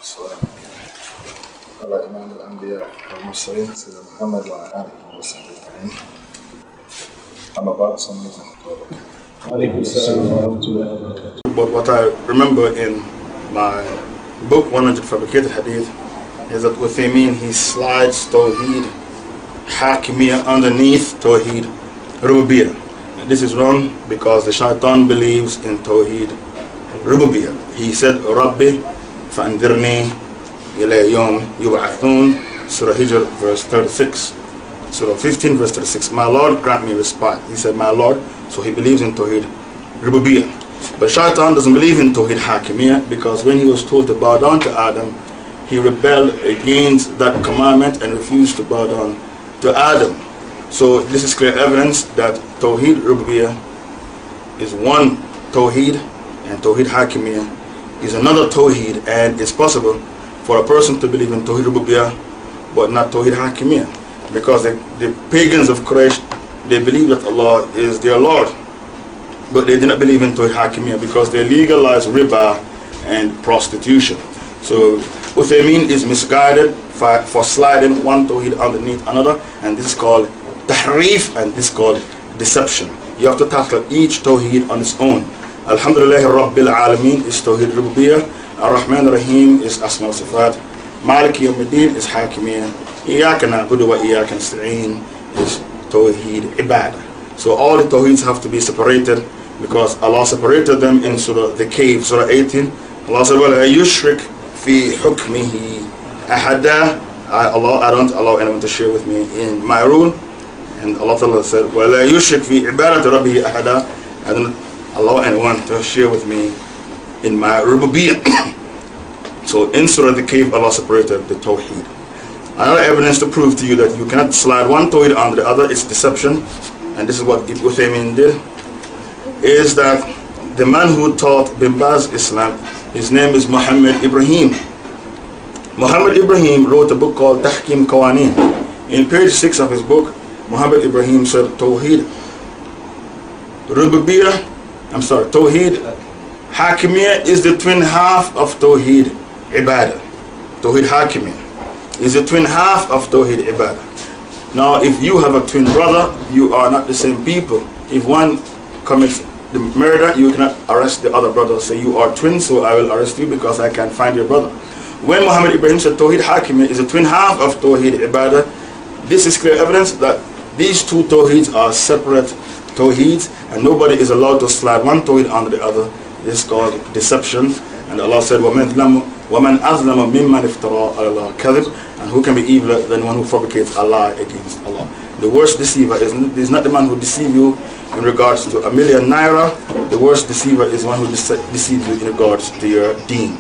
والسلام على إمام الأنبياء والمرسلين سيدنا محمد وعلى آله وصحبه أجمعين. أما بعد السلام عليكم ورحمة الله وبركاته. But what I remember in my book 100 Fabricated Hadith is that Uthaymeen, he slides Tawheed Hakimiyya underneath Tawheed Rububiyyah. This is wrong because the shaitan believes in Tawheed Rububiyyah. He said, Rabbi fa'andirni ila yawm yub'athun, Surah Hijr verse 36. Surah 15 verse 36. My Lord, grant me respite. He said, my Lord. So he believes in Tawheed Rububiyyah. But shaitan doesn't believe in Tawheed Hakimiyya because when he was told to bow down to Adam, he rebelled against that commandment and refused to bow down to Adam. So this is clear evidence that Tawheed Rububiyyah is one Tawheed and Tawheed Hakimiyya is another Tawheed, and it's possible for a person to believe in Tawheed Rububiyyah but not Tawheed Hakimiyya, because the pagans of Quraysh, they believe that Allah is their Lord, but they did not believe in Tawheed Hakimiyya because they legalized riba and prostitution. So Uthaymeen is misguided for sliding one Tawheed underneath another, and this is called Tahrif, and this is called deception. You have to tackle each Tawheed on its own. Alhamdulillah Rabbil Alameen is Tawheed Rububiyyah. Ar-Rahman Ar-Rahim is Asma wa Sifat. Maliki Yawmiddin is Hakimiyya. Iyaka na'budu wa iyaka nasta'een is Tawheed Ibadah. So all the Tawheeds have to be separated because Allah separated them in Surah the Cave, Surah 18. Allah said, وَلَا يُشْرِكْ فِي حُكْمِهِ أَحَدًا. I don't allow anyone to share with me in my rule. And Allah Ta'ala said, وَلَا يُشْرِكْ فِي عِبَادَةِ رَبِّهِ أَحَدًا. I don't allow anyone to share with me in my rububiyyah. So in Surah the Cave, Allah separated the Tawheed. Another evidence to prove to you that you cannot slide one Tawheed under the other is deception. And this is what Uthaymeen did. Is that the man who taught Bin Baz Islam, his name is Muhammad Ibrahim. Muhammad Ibrahim wrote a book called Tahkim Qawaneen. In page 6 of his book, Muhammad Ibrahim said Tawheed Tawheed Hakimiyya is the twin half of Tawheed Ibadah. Tawheed Hakimiyya is the twin half of Tawheed Ibadah. Now if you have a twin brother, you are not the same people. If one commits the murder, you cannot arrest the other brother. Say, you are twins, so I will arrest you because I can't find your brother. When Muhammad Ibrahim said Tawheed Hakimiyya is the twin half of Tawheed Ibadah, this is clear evidence that these two Tawheeds are separate Tawheeds, and nobody is allowed to slide one Tawheed under the other. This is called deception. And Allah said, وَمَنْ أَظْلَمَ مِمَّنْ افْتَرَى عَلَى اللَّهِ كَذِبٍ. And who can be evil than one who fabricates a lie against Allah? The worst deceiver is not the man who deceives you in regards to a million naira. The worst deceiver is one who deceives you in regards to your deen.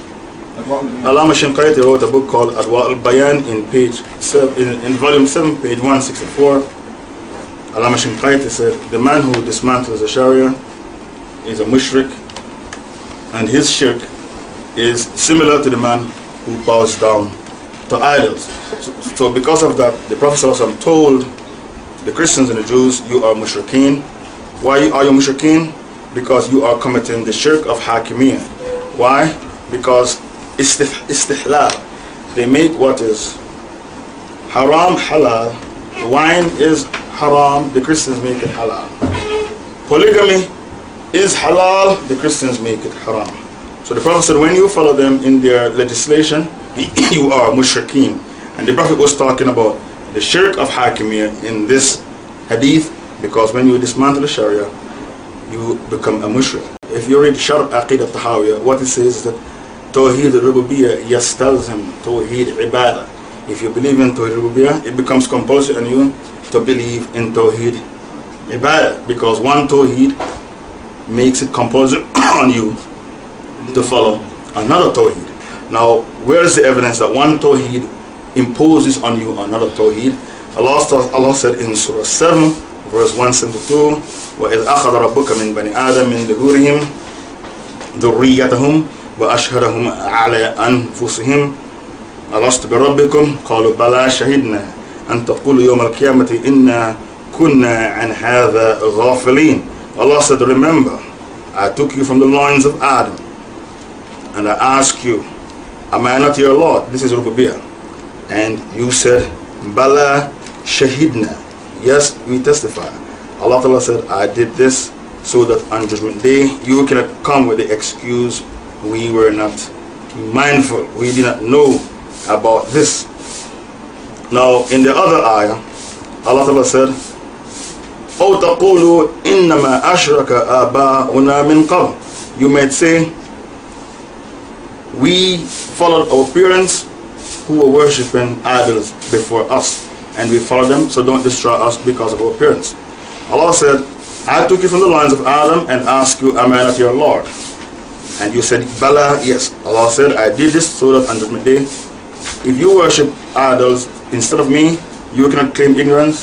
Allama Shinqaiti wrote a book called Adwa al-Bayan in volume 7, page 164. Allama Shinqaiti said, the man who dismantles the Sharia is a mushrik, and his shirk is similar to the man who bows down to idols. So because of that, the Prophet ﷺ told the Christians and the Jews, you are mushrikeen. Why are you mushrikeen? Because you are committing the shirk of Hakimiyya. Why? Because istihlal. They make what is haram halal. Wine is haram, the Christians make it halal. Polygamy is halal, the Christians make it haram. So the Prophet said, when you follow them in their legislation, you are mushrikeen. And the Prophet was talking about the shirk of Hakimiyya in this hadith, because when you dismantle the Sharia, you become a mushrik. If you read Sharh Aqid al-Tahawiyah, what it says is that Tawheed Rububiyyah yastalzim Tawheed Ibadah. If you believe in Tawheed Rububiyyah, it becomes compulsory on you to believe in Tawheed Ibadah, because one Tawheed makes it compulsory on you to follow another Tawheed. Now, where is the evidence that one Tawheed imposes on you another Tawheed? Allah said in Surah 7, verse 172, وَإِذْ أَخَذَ رَبُّكَ مِنْ بَنِي آدَمَ مِنْ ظُهُورِهِمْ ذُرِّيَّتَهُمْ وَأَشْهَدَهُمْ عَلَى أَنفُسِهِمْ أَلَسْتُ بِرَبِّكُمْ قَالُوا بَلَى شَهِدْنَا أَنْ تَقُولُوا يَوْمَ الْقِيَامَةِ إِنَّا كُنَّا عَنْ هَذَا غَافِلِينَ. Allah said, remember, I took you from the loins of Adam, and I asked you, am I not your Lord? This is Rububiyyah. And you said, Bala Shahidna. Yes, we testify. Allah Ta'ala said, I did this so that on Judgment Day you cannot come with the excuse, we were not mindful, we did not know about this. Now in the other ayah, Allah Ta'ala said, أو تقولوا إنما أشرك آباؤنا من قبل. You might say, we followed our parents who were worshipping idols before us, and we followed them, so don't destroy us because of our parents. Allah said, I took you from the lines of Adam and asked you, am I not your Lord? And you said, Bala, yes. Allah said, I did this so that on Judgment Day, if you worship idols instead of me, you cannot claim ignorance,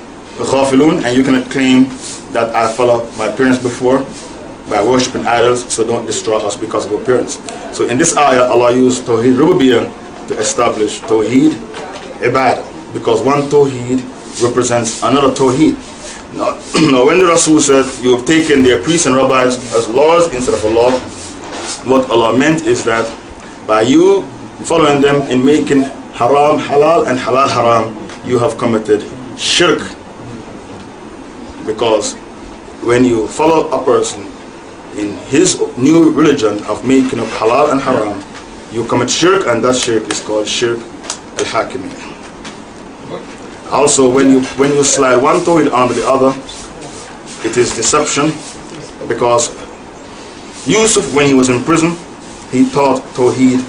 and you cannot claim that I followed my parents before by worshipping idols, so don't destroy us because of our parents. So in this ayah, Allah used Tawheed Rububiyyah to establish Tawheed Ibadah, because one Tawheed represents another Tawheed. Now when the Rasul said, you have taken their priests and rabbis as laws instead of Allah, what Allah meant is that by you following them in making haram halal and halal haram, you have committed shirk. Because when you follow a person in his new religion of making up halal and haram, you commit shirk, and that shirk is called shirk al-hakimiyya. Also, when you slide one tawhid onto the other, it is deception, because Yusuf, when he was in prison, he taught tawhid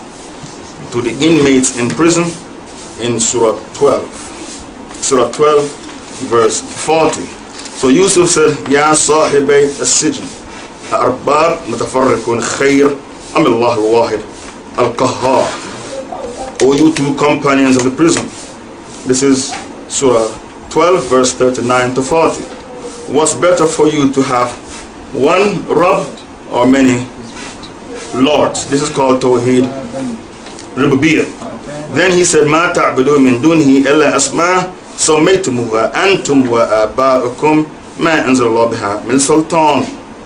to the inmates in prison in Surah 12. Surah 12, verse 40. So Yusuf said, Ya sahibay as-sijn, arbab mutafarriqun khayr am Allah al-wahid al-qahhar. O you two companions of the prison. This is Surah 12, verse 39 to 40. What's better for you to have one Rabb or many lords? This is called Tawheed Rububiyyah. Then he said, Ma ta'budu min dunihi illa asma سميتموها أنتم وآباؤكم ما أنزل الله بها من سلطان.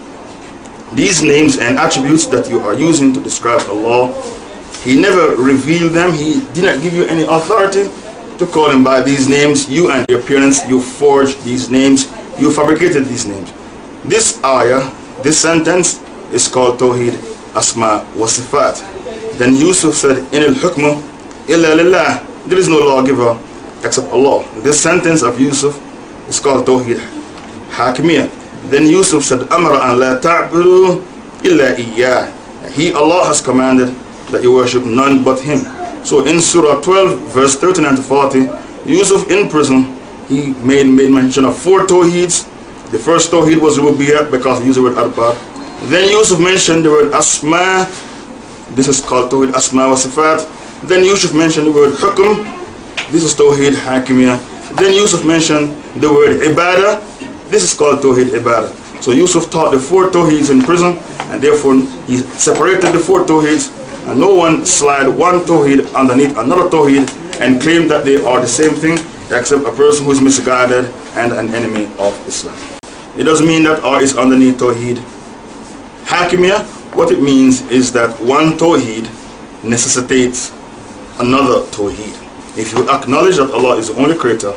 These names and attributes that you are using to describe Allah, He never revealed them. He did not give you any authority to call Him by these names. You and your parents, you forged these names, you fabricated these names. This ayah, this sentence is called Tawheed Asma wa Sifat. Then Yusuf said, In al-hukmu illa lillah. There is no lawgiver except Allah. This sentence of Yusuf is called Tawheed Hakimiyya. Then Yusuf said, Amra an la ta'budu illa iyyah. He, Allah, has commanded that you worship none but Him. So in Surah 12, verse 39 to 40, Yusuf in prison, he made mention of four Tawheeds. The first Tawheed was Rububiyyah, because he used the word Arbab. Then Yusuf mentioned the word Asma. This is called Tawheed Asma wa Sifat. Then Yusuf mentioned the word Hukm. This is Tawheed Hakimiyya. Then Yusuf mentioned the word Ibadah. This is called Tawheed Ibadah. So Yusuf taught the four Tawheeds in prison, and therefore he separated the four Tawheeds, and no one slide one Tawheed underneath another Tawheed and claim that they are the same thing, except a person who is misguided and an enemy of Islam. It doesn't mean that R is underneath Tawheed Hakimiyya. What it means is that one Tawheed necessitates another Tawheed. If you acknowledge that Allah is the only creator,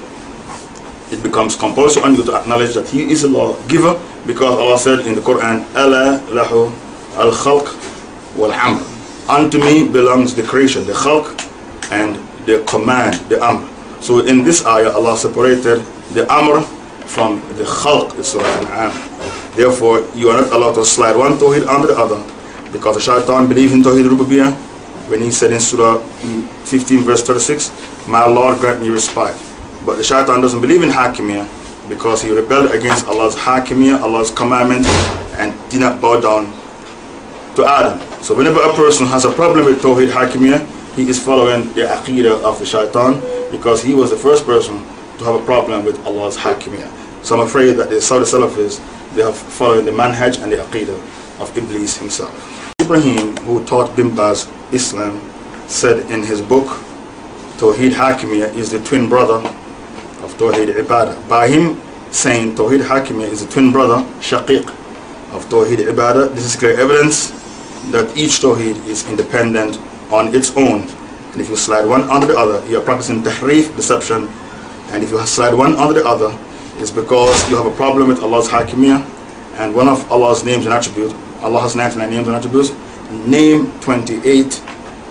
it becomes compulsory on you to acknowledge that He is the lawgiver, because Allah said in the Quran, Ala lahu al-khalq wal-amr. Unto me belongs the creation, the khalq, and the command, the amr. So in this ayah, Allah separated the amr from the khalq, the Surah Al-An'am. Therefore, you are not allowed to slide one Tawheed under the other, because the shaitan believed in Tawheed Rububiyyah when he said in Surah 15, verse 36, My Lord, grant me respite. But the shaitan doesn't believe in Hakimiyya, because he rebelled against Allah's Hakimiyya, Allah's commandment, and did not bow down to Adam. So whenever a person has a problem with Tawheed Hakimiyya, he is following the Aqidah of the shaitan, because he was the first person to have a problem with Allah's Hakimiyya. So I'm afraid that the Saudi Salafis, they have followed the manhaj and the Aqidah of Iblis himself. Ibrahim, who taught Bin Baz Islam, said in his book, Tawheed Hakimiyya is the twin brother of Tawheed Ibadah. By him saying Tawheed Hakimiyya is the twin brother, Shaqiq, of Tawheed Ibadah, this is clear evidence that each Tawheed is independent on its own, and if you slide one under the other, you're practicing tahrif, deception. And if you slide one under the other, it's because you have a problem with Allah's Hakimiyah. And one of Allah's names and attributes, Allah has 99 names and attributes. Name 28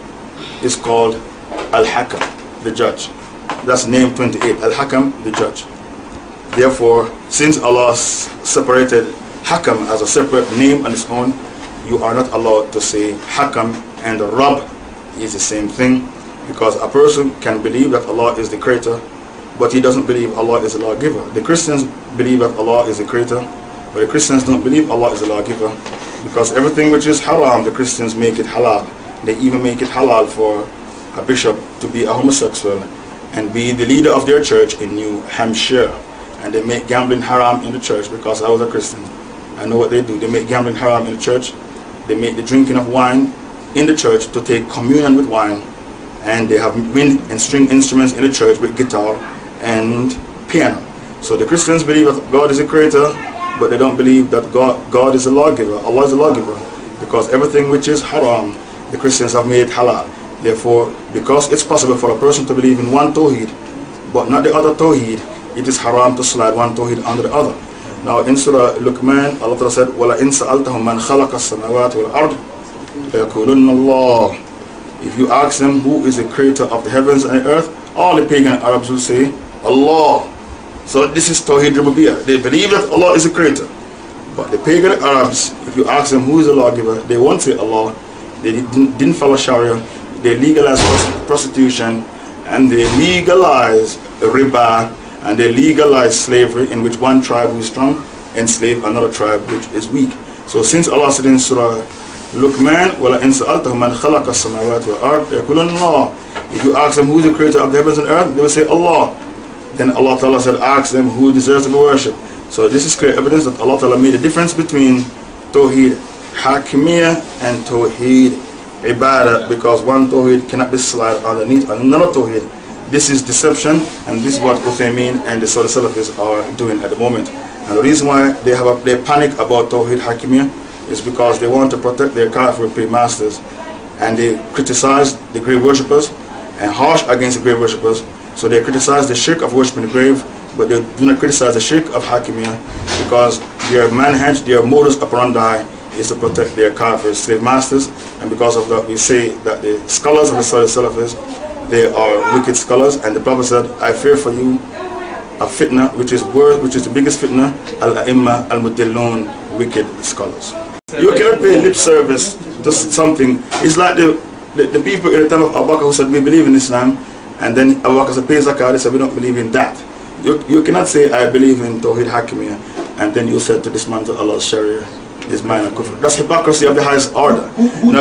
is called Al-Hakam, the judge. That's name 28, Al-Hakam, the judge. Therefore, since Allah separated Hakam as a separate name on its own, you are not allowed to say Hakam and Rabb is the same thing, because a person can believe that Allah is the creator, but he doesn't believe Allah is the lawgiver. The Christians believe that Allah is the creator, but the Christians don't believe Allah is the lawgiver, because everything which is haram, the Christians make it halal. They even make it halal for a bishop to be a homosexual and be the leader of their church in New Hampshire. And they make gambling haram in the church, because I was a Christian. I know what they do. They make gambling haram in the church. They make the drinking of wine in the church to take communion with wine. And they have wind and string instruments in the church with guitar and piano. So the Christians believe that God is a creator, but they don't believe that God is a lawgiver. Allah is a lawgiver, because everything which is haram, the Christians have made halal. Therefore, because it's possible for a person to believe in one tawheed but not the other tawheed, it is haram to slide one tawheed under the other. Now in Surah Luqman, Allah Ta'ala said, وَلَئِن سَأَلْتَهُمْ مَنْ خَلَقَ السَّمَاوَاتِ وَالْأَرْضِ لَيَقُولُنَّ اللَّهُ. If you ask them who is the creator of the heavens and the earth, all the pagan Arabs will say Allah. So this is Tawheed Rububiyyah. They believe that Allah is the creator. But the pagan Arabs, if you ask them who is the lawgiver, they won't say Allah. They didn't follow Sharia. They legalized prostitution, and they legalized riba, and they legalized slavery, in which one tribe who is strong enslaved another tribe which is weak. So since Allah said in Surah Luqman, وَلَئِن سَأَلْتَهُمْ مَنْ خَلَقَ السَّمَاوَاتِ وَالْأَرْضِ يَقُولُنَّ اللَّهُ. If you ask them who is the creator of the heavens and earth, they will say Allah. Then Allah Ta'ala said, ask them who deserves to be worshipped. So this is clear evidence that Allah Ta'ala made a difference between Tawheed Hakimiyah and Tawheed Ibadah, because one Tawheed cannot be slid underneath another Tawheed. This is deception, and this is what Uthaymeen and the Saudi Salafis are doing at the moment. And the reason why they panic about Tawheed Hakimiyah is because they want to protect their Kafir masters, and they criticize the grave worshippers and harsh against the grave worshippers. So they criticize the shirk of worshiping the grave, but they do not criticize the shirk of Hakimiyah, because their manhaj, their modus operandi is to protect their Kafir slave masters. And because of that, we say that the scholars of the Saudi Salafis, they are wicked scholars, and the Prophet said, I fear for you a fitna, which is the biggest fitna, al-a'imma al-mudillun, wicked scholars. You cannot pay lip service to something. It's like the people in the time of Abu Bakr who said, we believe in Islam, and then Abu Bakr said, pay zakah, they said, we don't believe in that. You cannot say, I believe in Tawheed Hakimiyah, and then you said to dismantle Allah's Sharia is minor kufr. That's hypocrisy of the highest order. Now,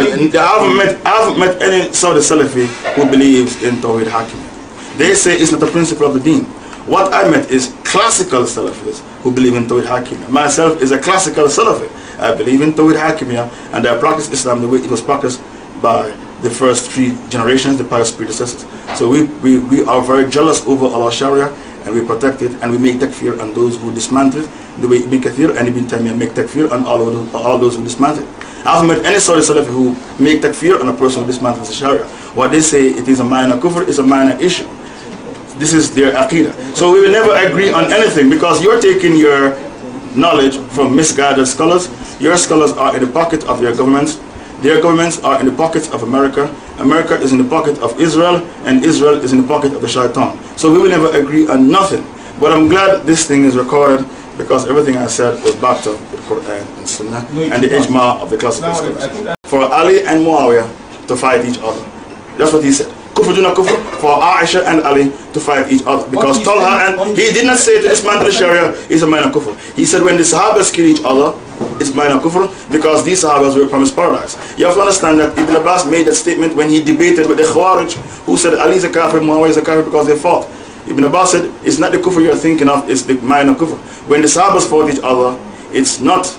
I haven't met any Saudi Salafi who believes in Tawheed Hakimiyah. They say it's not a principle of the deen. What I met is classical Salafis who believe in Tawheed Hakimiyah. Myself is a classical Salafi. I believe in Tawheed Hakimiyah, and I practice Islam the way it was practiced by the first 3 generations, the pious predecessors. So we are very jealous over Allah's Sharia, and we protect it, and we make takfir on those who dismantle it, the way Ibn Kathir and Ibn Taymiyyah make takfir on all those who dismantle it. I haven't met any Saudi Salafi who make takfir on a person who dismantles the Sharia. What they say, it is a minor kufr, is a minor issue. This is their aqidah. So we will never agree on anything, because you're taking your knowledge from misguided scholars. Your scholars are in the pocket of your governments. Their governments are in the pockets of America. America is in the pocket of Israel, and Israel is in the pocket of the shaitan. So we will never agree on nothing. But I'm glad this thing is recorded, because everything I said was backed up with Quran and Sunnah and the ijma of the classical scholars. For Ali and Muawiyah to fight each other. That's what he said. Kufr duna kufr, for Aisha and Ali to fight each other. Because Talha, and he did not say to dismantle the Sharia is a minor kufr. He said when the Sahabas kill each other, it's minor kufr, because these Sahabas were promised paradise. You have to understand that Ibn Abbas made that statement when he debated with the Khawarij, who said Ali is a kafir, Muawiyah is a kafir, because they fought. Ibn Abbas said, it's not the kufr you're thinking of, it's the minor kufr. When the Sahabas fought each other, it's not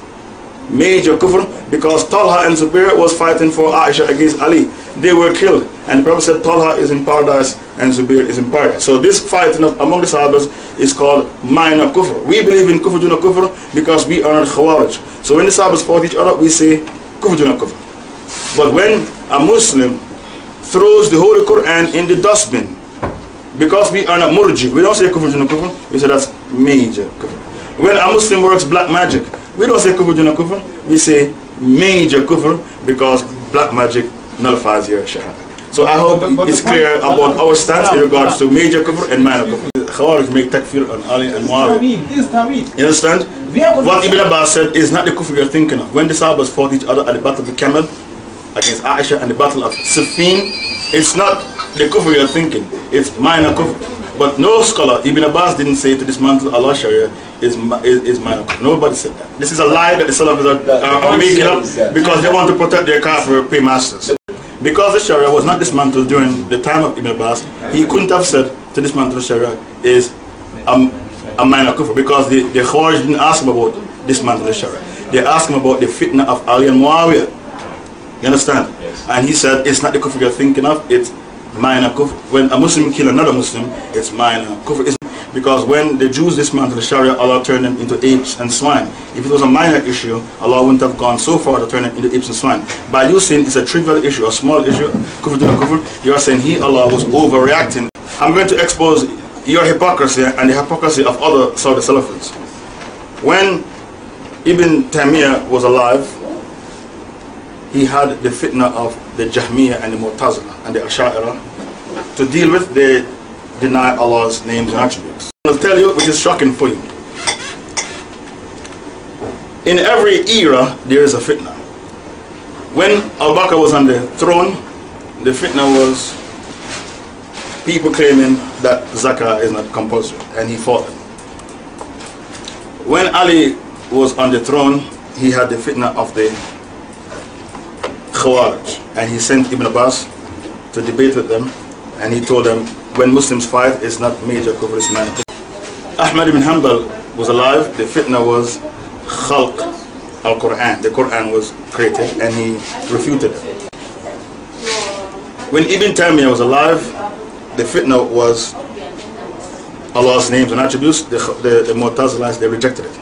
major kufr, because Talha and Zubair was fighting for Aisha against Ali. They were killed, and the Prophet said Talha is in paradise and Zubair is in paradise. So this fighting among the Sahabas is called minor kufr. We believe in kufr duna kufr because we are not Khawarij. So when the Sahabas fought each other, we say kufr duna kufr. But when a Muslim throws the Holy Quran in the dustbin. Because we are not murji, we don't say kufr juna kufr, we say that's major kufr. When a Muslim works black magic, we don't say kufr juna kufr, we say major kufr, because black magic nullifies your shahada. So I hope it's clear about our stance in regards to major kufr and minor kufr. Khawarij make takfir on Ali and Muawiyah. You understand? What Ibn Abbas said is not the kufr you're thinking of. When the Sahabas fought each other at the Battle of the Camel against Aisha and the Battle of Siffin, it's not the kufr you're thinking, it's minor kufr. But no scholar, Ibn Abbas didn't say to dismantle Allah Sharia is minor kufr. Nobody said that. This is a lie that the Salafis are making up because they want to protect their kafir paymasters. Because the Sharia was not dismantled during the time of Ibn Abbas, he couldn't have said to dismantle the Sharia is a minor kufr, because the Khawarij didn't ask him about dismantling the Sharia. They asked him about the fitna of Ali and Muawiyah. You understand? Yes. And he said it's not the kufr you're thinking of, it's minor kufr. When a Muslim kill another Muslim, it's minor kufr. Because when the Jews dismantled the Sharia, Allah turned them into apes and swine. If it was a minor issue, Allah wouldn't have gone so far to turn them into apes and swine. By you saying it's a trivial issue, a small issue, kufr to kufr, you are saying he, Allah, was overreacting. I'm going to expose your hypocrisy and the hypocrisy of other Saudi Salafists. When Ibn Taymiyyah was alive, he had the fitna of the Jahmiyyah and the Mu'tazila and the Asha'ira to deal with. They deny Allah's names and attributes. I'll tell you, which is shocking for you. In every era, there is a fitna. When Abu Bakr was on the throne, the fitna was people claiming that zakah is not compulsory, and he fought them. When Ali was on the throne, he had the fitna of the Khawarij, and he sent Ibn Abbas to debate with them, and he told them, when Muslims fight, it's not major kufr, it's minor kufr. Ahmad ibn Hanbal was alive, the fitna was khalq al-Quran. The Quran was created, and he refuted it. When Ibn Taymiyyah was alive, the fitna was Allah's names and attributes. The Mu'tazilites, they rejected it.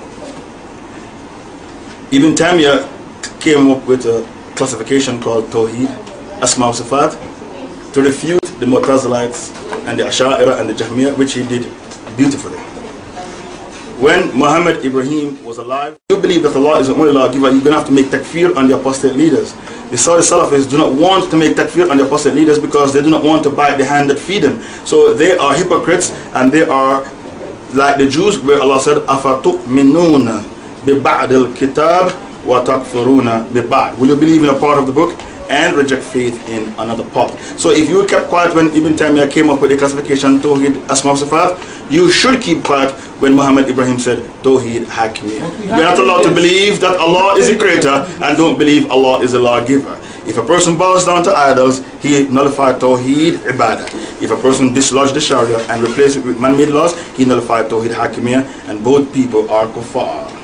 Ibn Taymiyyah came up with a classification called Tawheed, Asma wa Sifat, to refute the Mu'tazilites and the Asha'ira and the Jahmiyyah, which he did beautifully. When Muhammad Ibrahim was alive, you believe that Allah is the only lawgiver, you're going to have to make takfir on the apostate leaders. The Saudi Salafis do not want to make takfir on the apostate leaders because they do not want to bite the hand that feed them. So they are hypocrites, and they are like the Jews, where Allah said, أَفَتُؤْمِنُونَ بِبَعْدِ الْكِتَابِ وَتَكْفُرُونَ بِبَعْدِ. Will you believe in a part of the book and reject faith in another part? So if you kept quiet when Ibn Taymiyyah came up with the classification Tawheed Asma wa Sifat, you should keep quiet when Muhammad Ibrahim said Tawheed Hakimiyya. You're not allowed to believe that Allah is the creator and don't believe Allah is a lawgiver. If a person bows down to idols, he nullified Tawheed Ibadah. If a person dislodged the Sharia and replaced it with man-made laws, he nullified Tawheed Hakimiyya, and both people are kuffar.